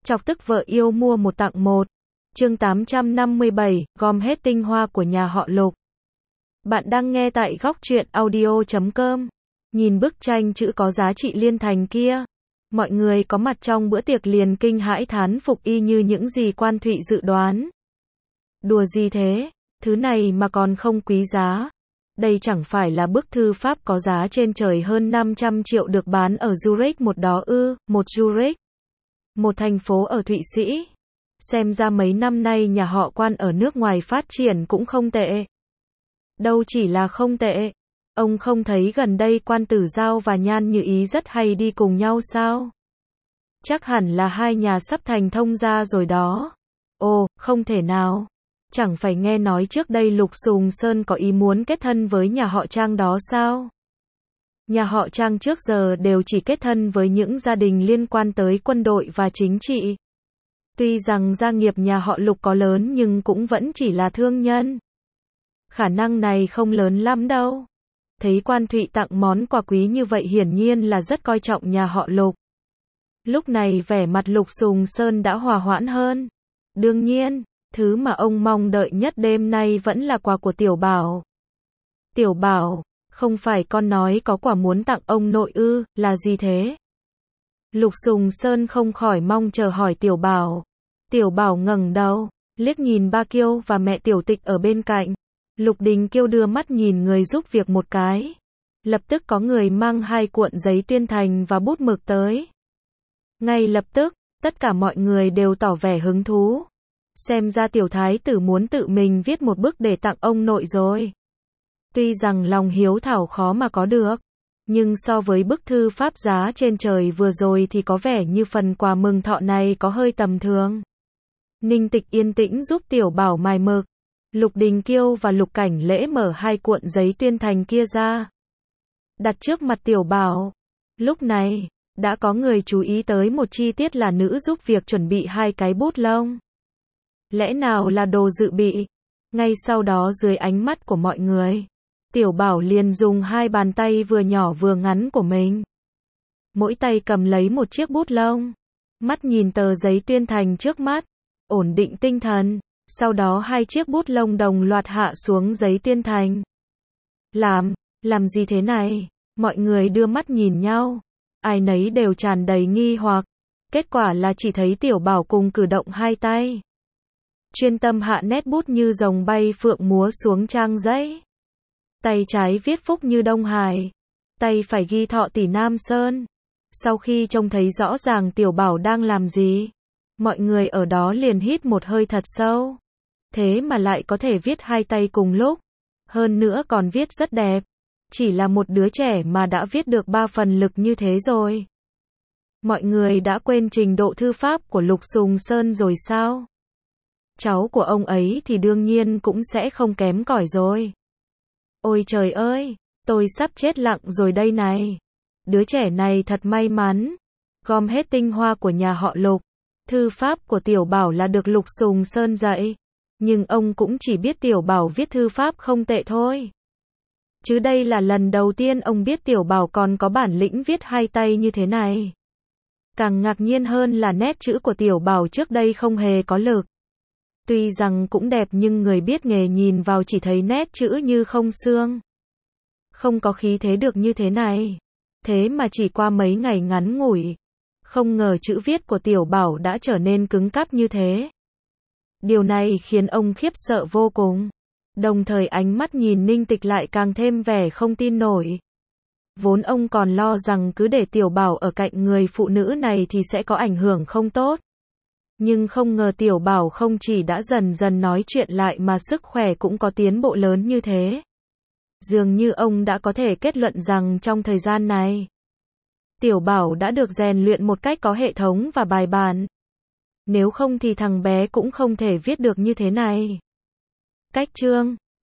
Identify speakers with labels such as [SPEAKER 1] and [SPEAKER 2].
[SPEAKER 1] Chọc tức vợ yêu mua một tặng một. Chương 857, gom hết tinh hoa của nhà họ Lục. Bạn đang nghe tại góc truyện audio.com. Nhìn bức tranh chữ có giá trị liên thành kia. Mọi người có mặt trong bữa tiệc liền kinh hãi thán phục y như những gì Quan Thụy dự đoán. Đùa gì thế? Thứ này mà còn không quý giá. Đây chẳng phải là bức thư pháp có giá trên trời hơn 500 triệu được bán ở Zurich một đó ư? Một Zurich, một thành phố ở Thụy Sĩ. Xem ra mấy năm nay nhà họ Quan ở nước ngoài phát triển cũng không tệ. Đâu chỉ là không tệ. Ông không thấy gần đây Quan Tử Giao và Nhan Như Ý rất hay đi cùng nhau sao? Chắc hẳn là hai nhà sắp thành thông gia rồi đó. Ồ, không thể nào. Chẳng phải nghe nói trước đây Lục Sùng Sơn có ý muốn kết thân với nhà họ Trang đó sao? Nhà họ Trang trước giờ đều chỉ kết thân với những gia đình liên quan tới quân đội và chính trị. Tuy rằng gia nghiệp nhà họ Lục có lớn nhưng cũng vẫn chỉ là thương nhân. Khả năng này không lớn lắm đâu. Thấy Quan Thụy tặng món quà quý như vậy hiển nhiên là rất coi trọng nhà họ Lục. Lúc này vẻ mặt Lục Sùng Sơn đã hòa hoãn hơn. Đương nhiên, thứ mà ông mong đợi nhất đêm nay vẫn là quà của Tiểu Bảo. Tiểu Bảo, không phải con nói có quà muốn tặng ông nội ư, là gì thế? Lục Sùng Sơn không khỏi mong chờ hỏi Tiểu Bảo. Tiểu Bảo ngẩng đầu, liếc nhìn ba Kiêu và mẹ Tiểu Tịch ở bên cạnh. Lục Đình Kiêu đưa mắt nhìn người giúp việc một cái. Lập tức có người mang 2 cuộn giấy tuyên thành và bút mực tới. Ngay lập tức, tất cả mọi người đều tỏ vẻ hứng thú. Xem ra tiểu thái tử muốn tự mình viết một bức để tặng ông nội rồi. Tuy rằng lòng hiếu thảo khó mà có được, nhưng so với bức thư pháp giá trên trời vừa rồi thì có vẻ như phần quà mừng thọ này có hơi tầm thường. Ninh Tịch yên tĩnh giúp Tiểu Bảo mài mực. Lục Đình Kiêu và Lục Cảnh Lễ mở 2 cuộn giấy tuyên thành kia ra, đặt trước mặt Tiểu Bảo. Lúc này, đã có người chú ý tới một chi tiết là nữ giúp việc chuẩn bị 2 cái bút lông. Lẽ nào là đồ dự bị? Ngay sau đó dưới ánh mắt của mọi người, Tiểu Bảo liền dùng 2 bàn tay vừa nhỏ vừa ngắn của mình. Mỗi tay cầm lấy một chiếc bút lông. Mắt nhìn tờ giấy tuyên thành trước mắt, ổn định tinh thần. Sau đó 2 chiếc bút lông đồng loạt hạ xuống giấy tuyên thành. Làm gì thế này? Mọi người đưa mắt nhìn nhau. Ai nấy đều tràn đầy nghi hoặc. Kết quả là chỉ thấy Tiểu Bảo cùng cử động 2 tay. Chuyên tâm hạ nét bút như rồng bay phượng múa xuống trang giấy. Tay trái viết phúc như Đông Hải. Tay phải ghi thọ tỷ Nam Sơn. Sau khi trông thấy rõ ràng Tiểu Bảo đang làm gì, mọi người ở đó liền hít một hơi thật sâu. Thế mà lại có thể viết 2 tay cùng lúc. Hơn nữa còn viết rất đẹp. Chỉ là một đứa trẻ mà đã viết được 3 phần lực như thế rồi. Mọi người đã quên trình độ thư pháp của Lục Sùng Sơn rồi sao? Cháu của ông ấy thì đương nhiên cũng sẽ không kém cỏi rồi. Ôi trời ơi, tôi sắp chết lặng rồi đây này. Đứa trẻ này thật may mắn. Gom hết tinh hoa của nhà họ Lục. Thư pháp của Tiểu Bảo là được Lục Sùng Sơn dạy. Nhưng ông cũng chỉ biết Tiểu Bảo viết thư pháp không tệ thôi. Chứ đây là lần đầu tiên ông biết Tiểu Bảo còn có bản lĩnh viết 2 tay như thế này. Càng ngạc nhiên hơn là nét chữ của Tiểu Bảo trước đây không hề có lực. Tuy rằng cũng đẹp nhưng người biết nghề nhìn vào chỉ thấy nét chữ như không xương. Không có khí thế được như thế này. Thế mà chỉ qua mấy ngày ngắn ngủi, không ngờ chữ viết của Tiểu Bảo đã trở nên cứng cáp như thế. Điều này khiến ông khiếp sợ vô cùng. Đồng thời ánh mắt nhìn Ninh Tịch lại càng thêm vẻ không tin nổi. Vốn ông còn lo rằng cứ để Tiểu Bảo ở cạnh người phụ nữ này thì sẽ có ảnh hưởng không tốt. Nhưng không ngờ Tiểu Bảo không chỉ đã dần dần nói chuyện lại mà sức khỏe cũng có tiến bộ lớn như thế. Dường như ông đã có thể kết luận rằng trong thời gian này, Tiểu Bảo đã được rèn luyện một cách có hệ thống và bài bản. Nếu không thì thằng bé cũng không thể viết được như thế này. Cách chương